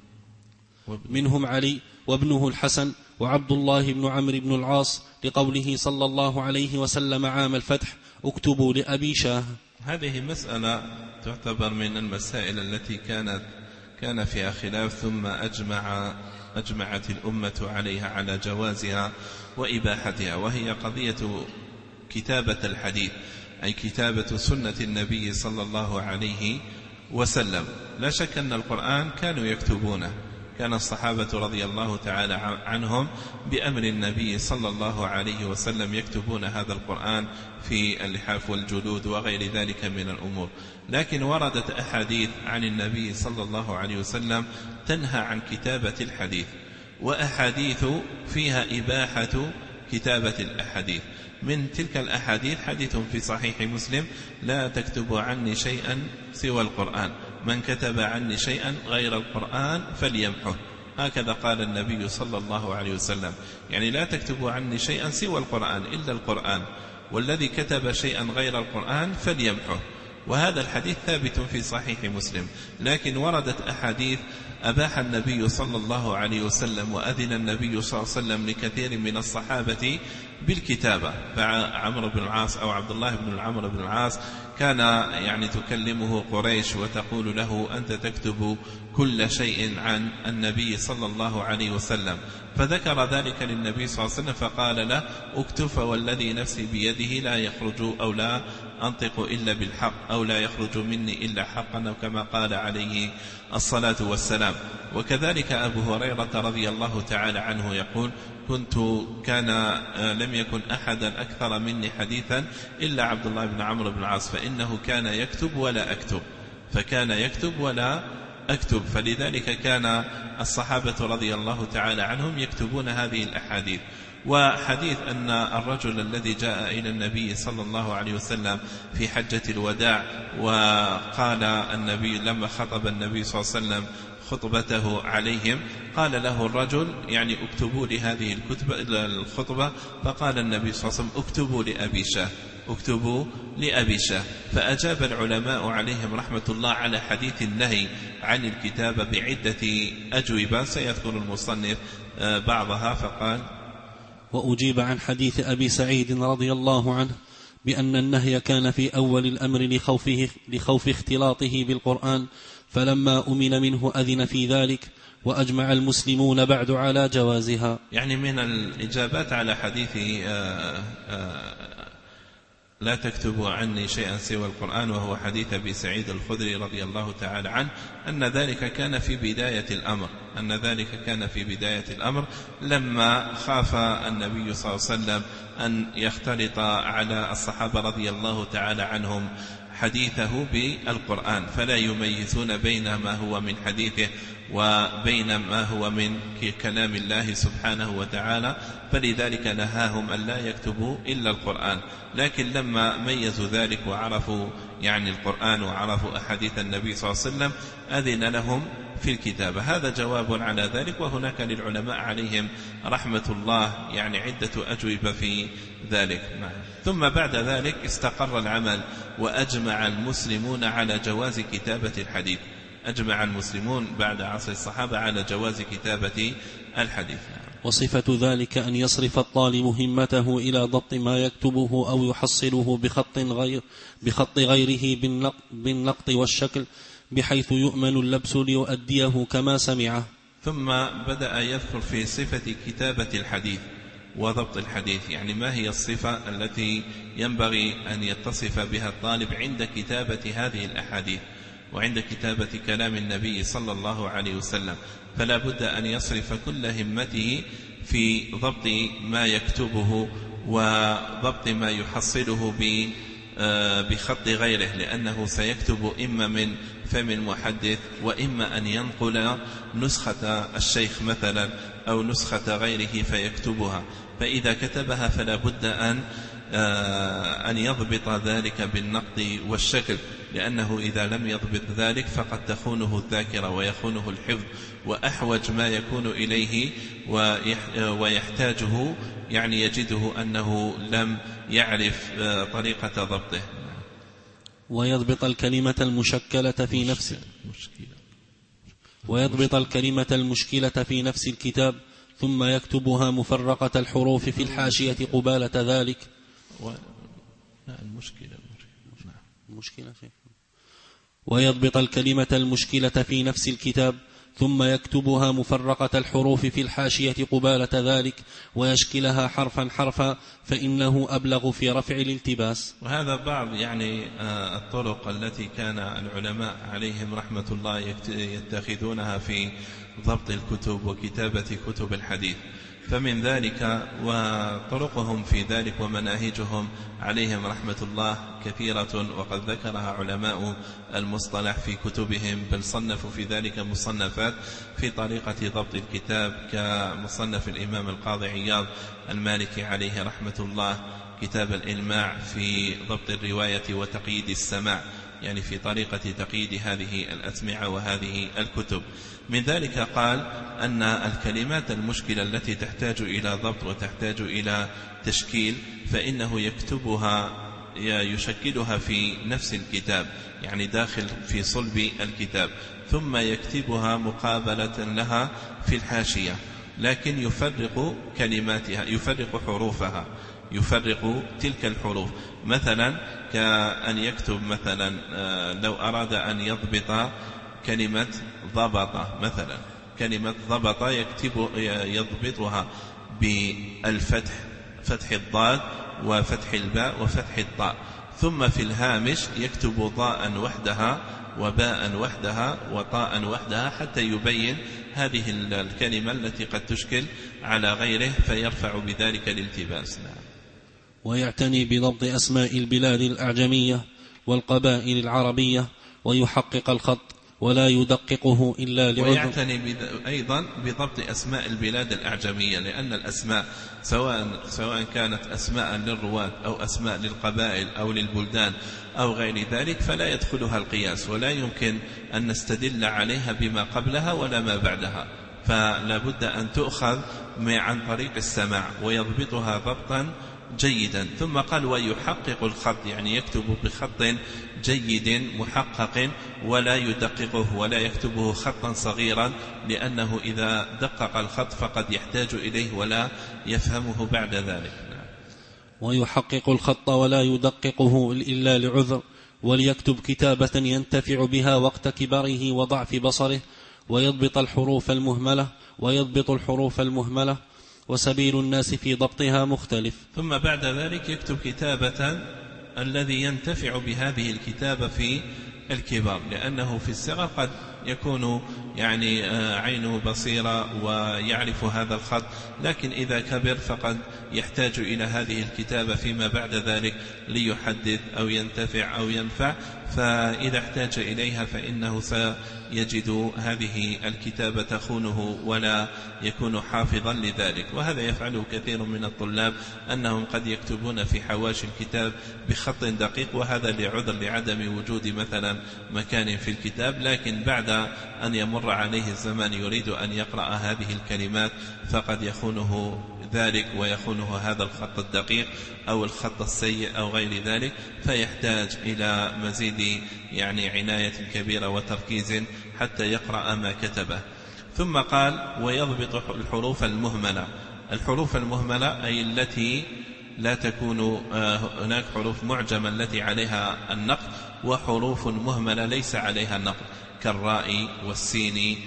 منهم علي وابنه الحسن وعبد الله بن عمرو بن العاص، لقوله صلى الله عليه وسلم عام الفتح اكتبوا لأبي شاه. هذه مسألة تعتبر من المسائل التي كانت كان فيها خلاف، ثم أجمع أجمعت الأمة عليها على جوازها وإباحتها، وهي قضية كتابة الحديث، أي كتابة سنة النبي صلى الله عليه وسلم. لا شك أن القرآن كانوا يكتبونه، كان الصحابة رضي الله تعالى عنهم بأمر النبي صلى الله عليه وسلم يكتبون هذا القرآن في اللحاف والجلود وغير ذلك من الأمور. لكن وردت أحاديث عن النبي صلى الله عليه وسلم تنهى عن كتابة الحديث، وأحاديث فيها إباحة كتابة الأحاديث. من تلك الأحاديث حديث في صحيح مسلم لا تكتبوا عني شيئا سوى القرآن، من كتب عني شيئا غير القرآن فليمحه. هكذا قال النبي صلى الله عليه وسلم، يعني لا تكتبوا عني شيئا سوى القرآن إلا القرآن، والذي كتب شيئا غير القرآن فليمحه. وهذا الحديث ثابت في صحيح مسلم. لكن وردت أحاديث أباح النبي صلى الله عليه وسلم وأذن النبي صلى الله عليه وسلم لكثير من الصحابة بالكتابة. فعمرو بن العاص أو عبد الله بن العمرو بن العاص كان يعني تكلمه قريش وتقول له أنت تكتب كل شيء عن النبي صلى الله عليه وسلم، فذكر ذلك للنبي صلى الله عليه وسلم فقال له اكتب والذي نفسي بيده لا يخرج أو لا أنطق إلا بالحق أو لا يخرج مني إلا حقا، أو كما قال عليه الصلاة والسلام. وكذلك أبو هريرة رضي الله تعالى عنه يقول كنت كان لم يكن أحدا أكثر مني حديثا إلا عبد الله بن عمرو بن العاص، فإنه كان يكتب ولا أكتب فكان يكتب ولا أكتب فلذلك كان الصحابة رضي الله تعالى عنهم يكتبون هذه الأحاديث. وحديث أن الرجل الذي جاء إلى النبي صلى الله عليه وسلم في حجة الوداع وقال النبي لما خطب النبي صلى الله عليه وسلم خطبته عليهم قال له الرجل يعني اكتبوا لي هذه الخطبة، فقال النبي صلى الله عليه وسلم اكتبوا لأبي شاه، اكتبوا لأبي شاه. فأجاب العلماء عليهم رحمة الله على حديث النهي عن الكتابة بعدة أجوبة سيذكر المصنف بعضها، فقال: وأجيب عن حديث أبي سعيد رضي الله عنه بأن النهي كان في أول الأمر لخوفه لخوف اختلاطه بالقرآن، فلما أمن منه أذن في ذلك، وأجمع المسلمون بعد على جوازها. يعني من الإجابات على حديث آآ آآ لا تكتبوا عني شيئا سوى القرآن، وهو حديث أبي سعيد الخدري رضي الله تعالى عنه، أن ذلك كان في بداية الأمر أن ذلك كان في بداية الأمر لما خاف النبي صلى الله عليه وسلم أن يختلط على الصحابة رضي الله تعالى عنهم حديثه بالقرآن، فلا يميزون بين ما هو من حديثه وبين ما هو من كلام الله سبحانه وتعالى، فلذلك نهاهم أن لا يكتبوا إلا القرآن. لكن لما ميزوا ذلك وعرفوا يعني القرآن وعرفوا أحاديث النبي صلى الله عليه وسلم أذن لهم في الكتابة. هذا جواب على ذلك، وهناك للعلماء عليهم رحمة الله يعني عدة أجوبة في ذلك. ثم بعد ذلك استقر العمل وأجمع المسلمون على جواز كتابة الحديث. أجمع المسلمون بعد عصر الصحابة على جواز كتابة الحديث. وصفة ذلك أن يصرف الطالب همته إلى ضبط ما يكتبه أو يحصله بخط غير بخط غيره بالنقط والشكل، بحيث يؤمن اللبس ليؤديه كما سمعه. ثم بدأ يذكر في صفة كتابة الحديث وضبط الحديث، يعني ما هي الصفة التي ينبغي أن يتصف بها الطالب عند كتابة هذه الأحاديث وعند كتابة كلام النبي صلى الله عليه وسلم. فلا بد أن يصرف كل همته في ضبط ما يكتبه وضبط ما يحصله بخط غيره، لأنه سيكتب إما من فم المحدث وإما أن ينقل نسخة الشيخ مثلا أو نسخة غيره فيكتبها. فإذا كتبها فلا بد أن أن يضبط ذلك بالنقد والشكل، لأنه إذا لم يضبط ذلك فقد تخونه الذاكرة ويخونه الحفظ، وأحوج ما يكون إليه ويحتاجه يعني يجده أنه لم يعرف طريقة ضبطه. ويضبط الكلمة المشكلة في نفس ويضبط الكلمة المشكلة في نفس الكتاب، ثم يكتبها مفرقة الحروف في الحاشية قبالة ذلك. و... لا المشكلة المشكلة في... ويضبط الكلمة المشكلة في نفس الكتاب، ثم يكتبها مفرقة الحروف في الحاشية قبالة ذلك، ويشكلها حرفا حرفا، فإنه أبلغ في رفع الالتباس. وهذا بعض يعني الطرق التي كان العلماء عليهم رحمة الله يتخذونها في ضبط الكتب وكتابة كتب الحديث. فمن ذلك وطرقهم في ذلك ومناهجهم عليهم رحمة الله كثيرة، وقد ذكرها علماء المصطلح في كتبهم، بل صنفوا في ذلك مصنفات في طريقة ضبط الكتاب، كمصنف الإمام القاضي عياض المالكي عليه رحمة الله كتاب الإلماع في ضبط الرواية وتقييد السماع، يعني في طريقة تقييد هذه الأسمعة وهذه الكتب. من ذلك قال أن الكلمات المشكلة التي تحتاج إلى ضبط وتحتاج إلى تشكيل فإنه يكتبها يشكلها في نفس الكتاب، يعني داخل في صلب الكتاب، ثم يكتبها مقابلة لها في الحاشية، لكن يفرق كلماتها يفرق حروفها يفرق تلك الحروف. مثلا كأن يكتب مثلا لو أراد أن يضبط كلمة ضبط، مثلا كلمة ضبط يكتب يضبطها بالفتح، فتح الضاد وفتح الباء وفتح الطاء، ثم في الهامش يكتب ضاء وحدها وباء وحدها وطاء وحدها، حتى يبين هذه الكلمة التي قد تشكل على غيره فيرفع بذلك الالتباس. نعم. ويعتني بضبط أسماء البلاد الأعجمية والقبائل العربية، ويحقق الخط ولا يدققه إلا لعذر. ويعتني أيضا بضبط أسماء البلاد الأعجمية، لأن الأسماء سواء, سواء كانت أسماء للرواة أو أسماء للقبائل أو للبلدان أو غير ذلك فلا يدخلها القياس، ولا يمكن أن نستدل عليها بما قبلها ولا ما بعدها، فلا بد أن تؤخذ عن طريق السماع، ويضبطها ضبطا جيدا. ثم قال ويحقق الخط، يعني يكتب بخط جيد محقق ولا يدققه ولا يكتبه خطا صغيرا، لأنه إذا دقق الخط فقد يحتاج إليه ولا يفهمه بعد ذلك. ويحقق الخط ولا يدققه إلا لعذر، وليكتب كتابة ينتفع بها وقت كبره وضعف بصره، ويضبط الحروف المهملة ويضبط الحروف المهملة وسبيل الناس في ضبطها مختلف. ثم بعد ذلك يكتب كتابة الذي ينتفع بهذه الكتابة في الكبار، لأنه في الصغر قد يكون يعني عينه بصيرة ويعرف هذا الخط، لكن إذا كبر فقد يحتاج إلى هذه الكتابة فيما بعد ذلك ليحدث أو ينتفع أو ينفع، فإذا احتاج إليها فإنه سيجد هذه الكتابة تخونه ولا يكون حافظا لذلك. وهذا يفعله كثير من الطلاب، أنهم قد يكتبون في حواشي الكتاب بخط دقيق، وهذا لعذر لعدم وجود مثلا مكان في الكتاب، لكن بعد أن يمر عليه الزمان يريد أن يقرأ هذه الكلمات فقد يخونه ذلك ويخونه هذا الخط الدقيق أو الخط السيء أو غير ذلك، فيحتاج إلى مزيد يعني عناية كبيرة وتركيز حتى يقرأ ما كتبه. ثم قال ويضبط الحروف المهملة. الحروف المهملة أي التي لا تكون هناك حروف معجمة التي عليها النقط، وحروف مهملة ليس عليها النقط كالراء والسين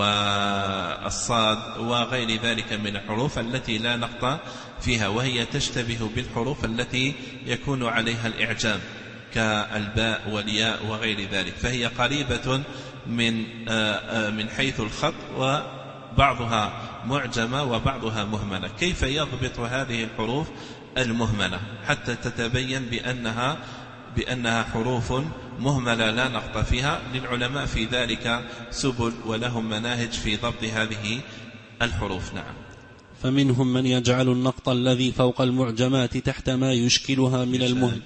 والصاد وغير ذلك من الحروف التي لا نقط فيها، وهي تشتبه بالحروف التي يكون عليها الإعجام كالباء والياء وغير ذلك، فهي قريبة من من حيث الخط، وبعضها معجمة وبعضها مهملة. كيف يضبط هذه الحروف المهملة حتى تتبين بأنها بأنها حروف مهملة لا نقط فيها؟ للعلماء في ذلك سبل ولهم مناهج في ضبط هذه الحروف. نعم. فمنهم من يجعل النقط الذي فوق المعجمات تحت ما يشكلها من المهم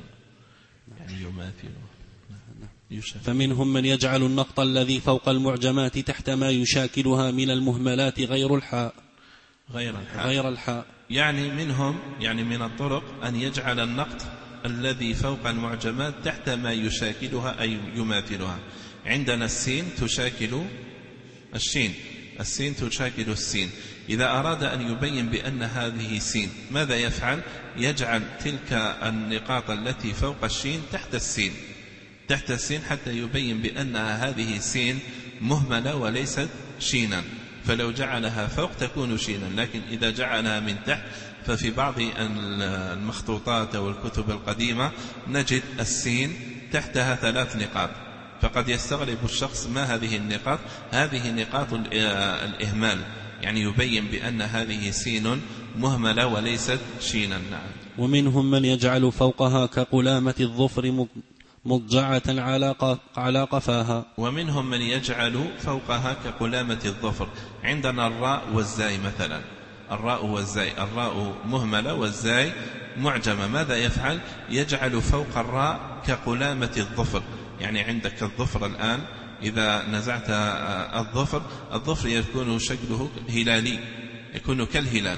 فمنهم من يجعل النقط الذي فوق المعجمات تحت ما يشاكلها من المهملات غير الحاء غير الحاء, غير الحاء. يعني منهم يعني من الطرق أن يجعل النقط الذي فوق المعجمات تحت ما يشاكلها أي يماثلها. عندنا السين تشاكل الشين، السين تشاكل السين. إذا أراد أن يبين بأن هذه سين ماذا يفعل؟ يجعل تلك النقاط التي فوق الشين تحت السين تحت السين حتى يبين بأنها هذه سين مهملة وليست شينا، فلو جعلها فوق تكون شينا، لكن إذا جعلها من تحت ففي بعض المخطوطات والكتب القديمة نجد السين تحتها ثلاث نقاط، فقد يستغرب الشخص ما هذه النقاط؟ هذه نقاط الإهمال، يعني يبين بأن هذه سين مهملة وليست شينا. نعم. ومنهم من يجعل فوقها كقلامة الظفر مضجعة على قفاها. ومنهم من يجعل فوقها كقلامة الظفر. عندنا الراء والزاي مثلا، الراء والزاي، الراء مهملة والزاي معجمة، ماذا يفعل؟ يجعل فوق الراء كقلامة الظفر. يعني عندك الظفر الآن إذا نزعت الظفر، الظفر يكون شكله هلالي، يكون كالهلال،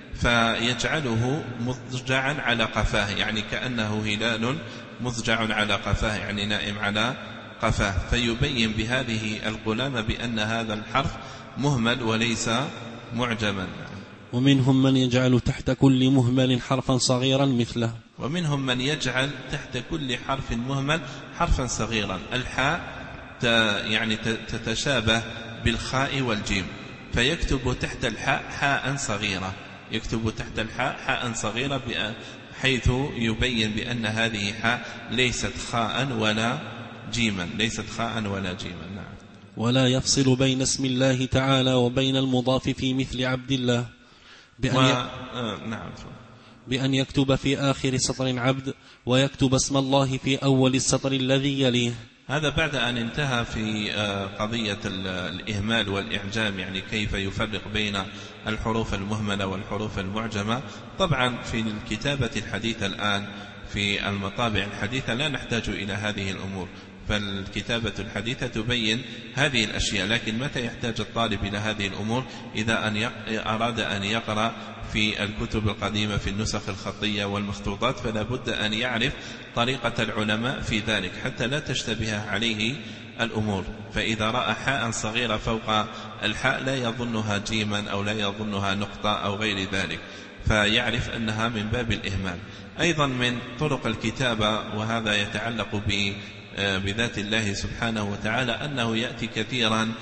فيجعله مضجعا على قفاه، يعني كأنه هلال مضجع على قفاه، يعني نائم على قفاه، فيبين بهذه القلامة بأن هذا الحرف مهمل وليس معجما. ومنهم من يجعل تحت كل مهمل حرفا صغيرا مثله. ومنهم من يجعل تحت كل حرف مهمل حرفا صغيرا. الحاء يعني تتشابه بالخاء والجيم، فيكتب تحت الحاء حاء صغيرة، يكتب تحت الحاء حاء صغيرة حيث يبين بأن هذه حاء ليست خاء ولا جيما، ليست خاء ولا جيما. نعم. ولا يفصل بين اسم الله تعالى وبين المضاف في مثل عبد الله بأن, و... آه نعم. بأن يكتب في آخر سطر عبد ويكتب اسم الله في أول السطر الذي يليه. هذا بعد أن انتهى في قضية الإهمال والإعجام، يعني كيف يفرق بين الحروف المهملة والحروف المعجمة. طبعا في الكتابة الحديثة الآن في المطابع الحديثة لا نحتاج إلى هذه الأمور، فالكتابة الحديثة تبين هذه الأشياء، لكن متى يحتاج الطالب إلى هذه الأمور؟ إذا أن أراد أن يقرأ في الكتب القديمة في النسخ الخطية والمخطوطات، فلا بد أن يعرف طريقة العلماء في ذلك حتى لا تشتبه عليه الأمور. فإذا رأى حاء صغيرة فوق الحاء لا يظنها جيما أو لا يظنها نقطة أو غير ذلك، فيعرف أنها من باب الإهمال. أيضا من طرق الكتابة، وهذا يتعلق بذات الله سبحانه وتعالى، أنه يأتي كثيرا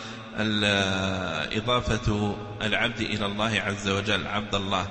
إضافة العبد إلى الله عز وجل، عبد الله.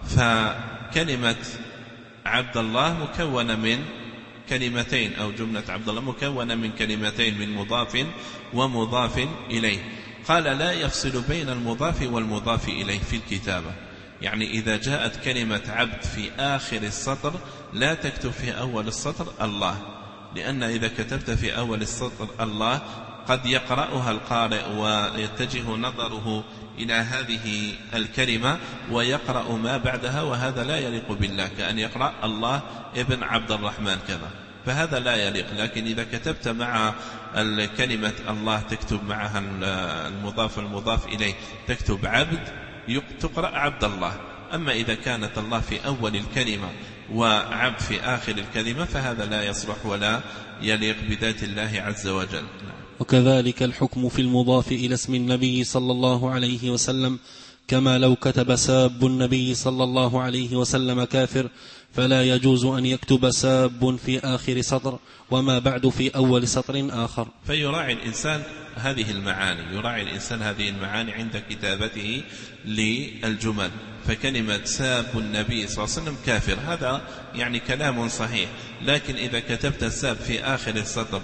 فكلمة عبد الله مكونة من كلمتين، أو جملة عبد الله مكونة من كلمتين، من مضاف ومضاف إليه. قال لا يفصل بين المضاف والمضاف إليه في الكتابة، يعني إذا جاءت كلمة عبد في آخر السطر لا تكتب في أول السطر الله، لأن إذا كتبت في أول السطر الله قد يقرأها القارئ ويتجه نظره إلى هذه الكلمة ويقرأ ما بعدها، وهذا لا يليق بالله، كأن يقرأ الله ابن عبد الرحمن كذا، فهذا لا يليق. لكن إذا كتبت مع الكلمة الله تكتب معها المضاف المضاف إليه، تكتب عبد، تقرأ عبد الله. أما إذا كانت الله في أول الكلمة وعبد في آخر الكلمة فهذا لا يصلح ولا يليق بذات الله عز وجل. وكذلك الحكم في المضاف إلى اسم النبي صلى الله عليه وسلم، كما لو كتب ساب النبي صلى الله عليه وسلم كافر، فلا يجوز أن يكتب ساب في آخر سطر وما بعد في أول سطر آخر. فيراعي الإنسان هذه المعاني، يراعي الإنسان هذه المعاني عند كتابته للجمل. فكلمة ساب النبي صلى الله عليه وسلم كافر، هذا يعني كلام صحيح، لكن إذا كتبت ساب في آخر السطر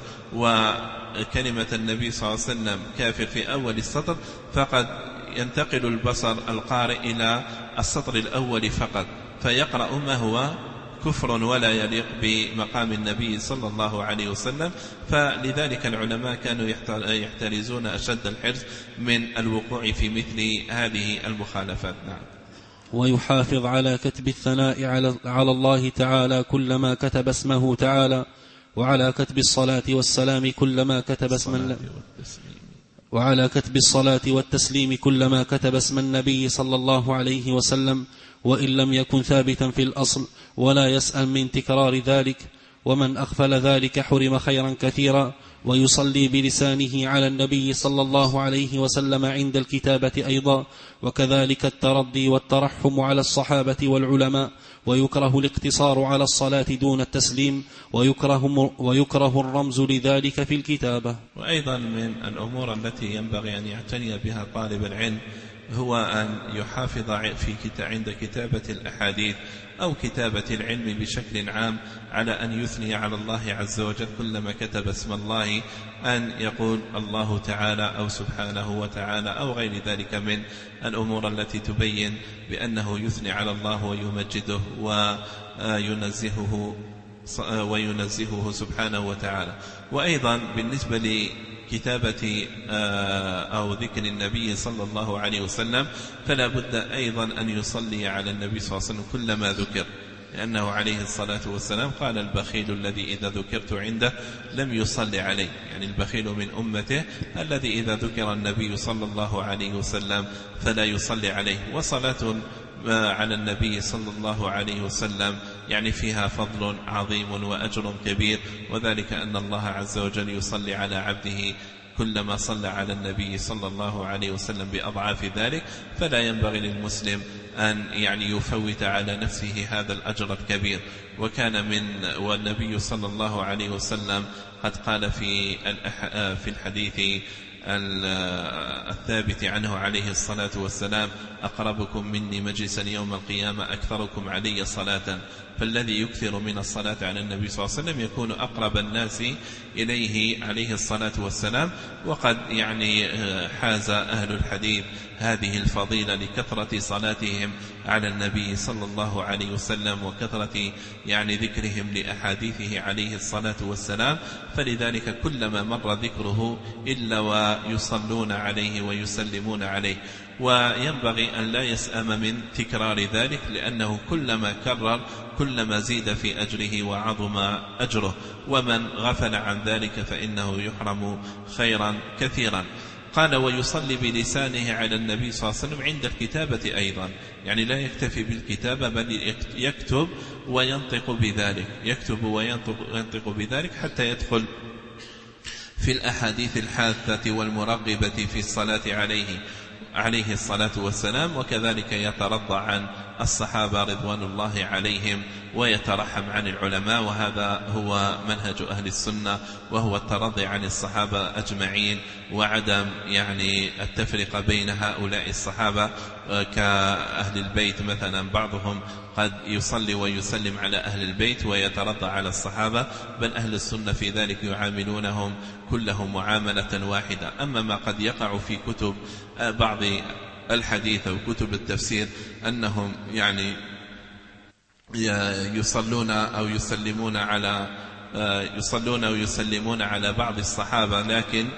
وكلمة النبي صلى الله عليه وسلم كافر في أول السطر، فقد ينتقل البصر القارئ إلى السطر الأول فقط، فيقرأ ما هو كفر ولا يليق بمقام النبي صلى الله عليه وسلم. فلذلك العلماء كانوا يحترزون أشد الحرص من الوقوع في مثل هذه المخالفات. نعم. ويحافظ على كتب الثناء على الله تعالى كلما كتب اسمه تعالى، وعلى كتب الصلاة والسلام كلما كتب اسم وعلى كتب الصلاة والتسليم كلما كتب اسم النبي صلى الله عليه وسلم، وإن لم يكن ثابتا في الأصل، ولا يسأل من تكرار ذلك. ومن أغفل ذلك حرم خيرا كثيرا. ويصلي بلسانه على النبي صلى الله عليه وسلم عند الكتابة أيضا، وكذلك الترضي والترحم على الصحابة والعلماء. ويكره الاقتصار على الصلاة دون التسليم، ويكره, ويكره الرمز لذلك في الكتابة. وأيضا من الأمور التي ينبغي أن يعتني بها طالب العلم هو أن يحافظ في عند كتابة الأحاديث أو كتابة العلم بشكل عام على أن يثني على الله عز وجل كلما كتب اسم الله، أن يقول الله تعالى أو سبحانه وتعالى أو غير ذلك من الأمور التي تبين بأنه يثني على الله ويمجده وينزهه وينزهه سبحانه وتعالى. وأيضا بالنسبة لكتابة أو ذكر النبي صلى الله عليه وسلم فلا بد أيضا أن يصلي على النبي صلى الله عليه وسلم كلما ذكر، لأنه عليه الصلاة والسلام قال البخيل الذي إذا ذكرت عنده لم يصلي عليه، يعني البخيل من أمته الذي إذا ذكر النبي صلى الله عليه وسلم فلا يصلي عليه. وصلاة على النبي صلى الله عليه وسلم يعني فيها فضل عظيم وأجر كبير، وذلك أن الله عز وجل يصلي على عبده كلما صلى على النبي صلى الله عليه وسلم بأضعاف ذلك. فلا ينبغي للمسلم أن يعني يفوت على نفسه هذا الأجر الكبير. وكان من والنبي صلى الله عليه وسلم قد قال في في الحديث الثابت عنه عليه الصلاة والسلام: أقربكم مني مجلسا يوم القيامة أكثركم علي صلاة. فالذي يكثر من الصلاة على النبي صلى الله عليه وسلم يكون أقرب الناس إليه عليه الصلاة والسلام. وقد يعني حاز أهل الحديث هذه الفضيلة لكثرة صلاتهم على النبي صلى الله عليه وسلم وكثرة يعني ذكرهم لأحاديثه عليه الصلاة والسلام. فلذلك كلما مر ذكره إلا ويصلون عليه ويسلمون عليه. وينبغي أن لا يسأم من تكرار ذلك، لأنه كلما كرر كلما زيد في أجره وعظم أجره، ومن غفل عن ذلك فإنه يحرم خيرا كثيرا. قال ويصلي بلسانه على النبي صلى الله عليه وسلم عند الكتابة أيضا، يعني لا يكتفي بالكتابة بل يكتب وينطق بذلك، يكتب وينطق بذلك حتى يدخل في الأحاديث الحاثة والمرغبة في الصلاة عليه عليه الصلاة والسلام. وكذلك يترضى عن الصحابة رضوان الله عليهم ويترحم عن العلماء، وهذا هو منهج أهل السنة، وهو الترضي عن الصحابة أجمعين وعدم يعني التفرقة بين هؤلاء الصحابة كأهل البيت. مثلا بعضهم قد يصلي ويسلم على أهل البيت ويترضى على الصحابة، بل أهل السنة في ذلك يعاملونهم كلهم معاملة واحدة. أما ما قد يقع في كتب بعض الحديث أو كتب التفسير أنهم يعني يصلون أو يسلمون على يصلون أو يسلمون على بعض الصحابة لكن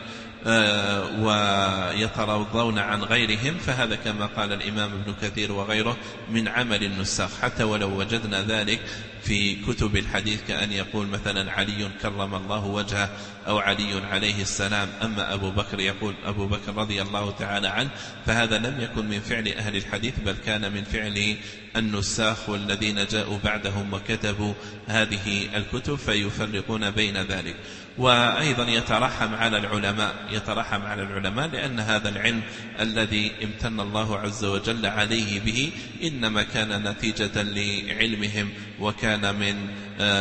ويترضون عن غيرهم، فهذا كما قال الإمام ابن كثير وغيره من عمل النساخ، حتى ولو وجدنا ذلك في كتب الحديث، كأن يقول مثلا علي كرم الله وجهه أو علي عليه السلام، أما أبو بكر يقول أبو بكر رضي الله تعالى عنه، فهذا لم يكن من فعل أهل الحديث بل كان من فعل النساخ والذين جاءوا بعدهم وكتبوا هذه الكتب، فيفرقون بين ذلك. وأيضا يترحم على العلماء، يترحم على العلماء لأن هذا العلم الذي امتن الله عز وجل عليه به إنما كان نتيجة لعلمهم وكان من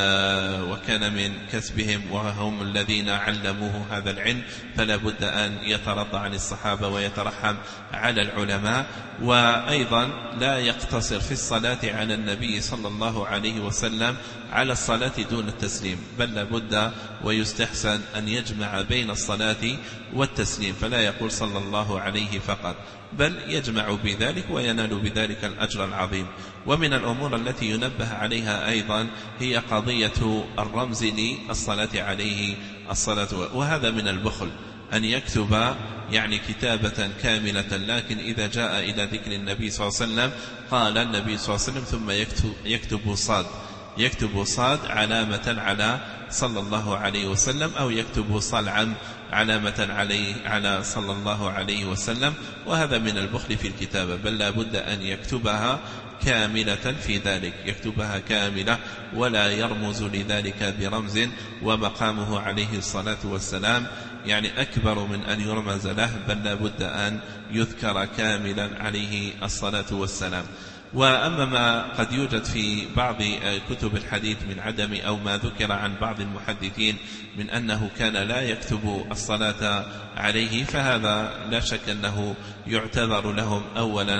آه وكان من كسبهم، وهم الذين علموه هذا العلم، فلا بد أن يترضى عن الصحابة ويترحم على العلماء. وأيضا لا يقتصر في الصلاة على النبي صلى الله عليه وسلم على الصلاة دون التسليم، بل لا بد ويستحسن أن يجمع بين الصلاة والتسليم، فلا يقول صلى الله عليه فقط، بل يجمع بذلك وينال بذلك الأجر العظيم. ومن الأمور التي ينبه عليها أيضا هي قضية الرمز للصلاة عليه الصلاة، وهذا من البخل أن يكتب يعني كتابة كاملة، لكن إذا جاء إلى ذكر النبي صلى الله عليه وسلم قال النبي صلى الله عليه وسلم ثم يكتب, يكتب صاد يكتب صاد علامة على صلى الله عليه وسلم، أو يكتب صلعا علامة عليه على صلى الله عليه وسلم، وهذا من البخل في الكتابة، بل لا بد أن يكتبها كاملة في ذلك، يكتبها كاملة ولا يرمز لذلك برمز، ومقامه عليه الصلاة والسلام يعني أكبر من أن يرمز له، بل لا بد أن يذكر كاملا عليه الصلاة والسلام. وأما ما قد يوجد في بعض كتب الحديث من عدم أو ما ذكر عن بعض المحدثين من أنه كان لا يكتب الصلاة عليه، فهذا لا شك أنه يعتذر لهم أولا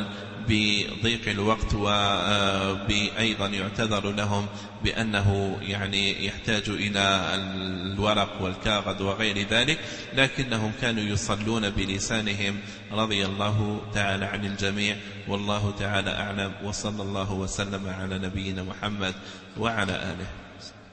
بضيق الوقت، وأيضا يعتذر لهم بأنه يعني يحتاج إلى الورق والكاغذ وغير ذلك، لكنهم كانوا يصلون بلسانهم رضي الله تعالى عن الجميع، والله تعالى أعلم، وصلى الله وسلم على نبينا محمد وعلى آله.